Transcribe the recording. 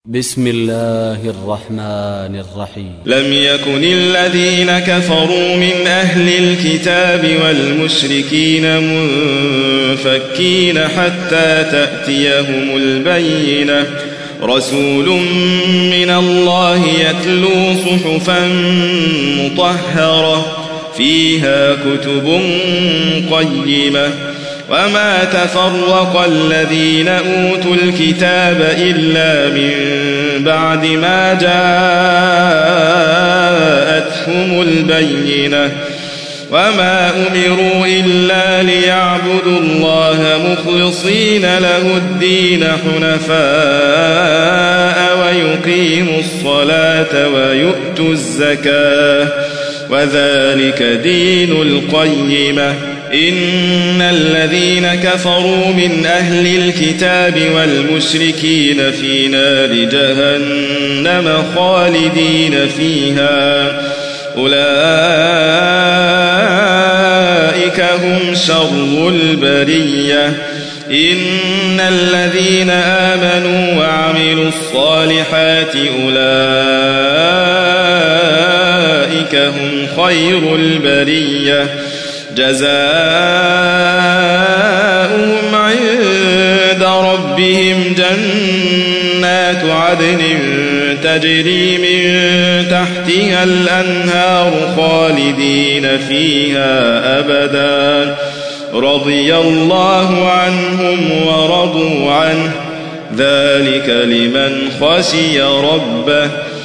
بسم الله الرحمن الرحيم. لم يكن الذين كفروا من أهل الكتاب والمشركين منفكين حتى تأتيهم البينة رسول من الله يتلو صحفا مطهرة فيها كتب قيمة وما تفرق الذين أوتوا الكتاب إلا من بعد ما جاءتهم البينة وما أمروا إلا ليعبدوا الله مخلصين له الدين حنفاء ويقيموا الصلاة ويؤتوا الزكاة وذلك دين القيمة. إن الذين كفروا من أهل الكتاب والمشركين في نار جهنم خالدين فيها أولئك هم شر البرية. إن الذين آمنوا وعملوا الصالحات أولئك هم خير البرية جزاؤهم عند ربهم جنات عدن تجري من تحتها الأنهار خالدين فيها أبدا رضي الله عنهم ورضوا عنه ذلك لمن خشي ربه.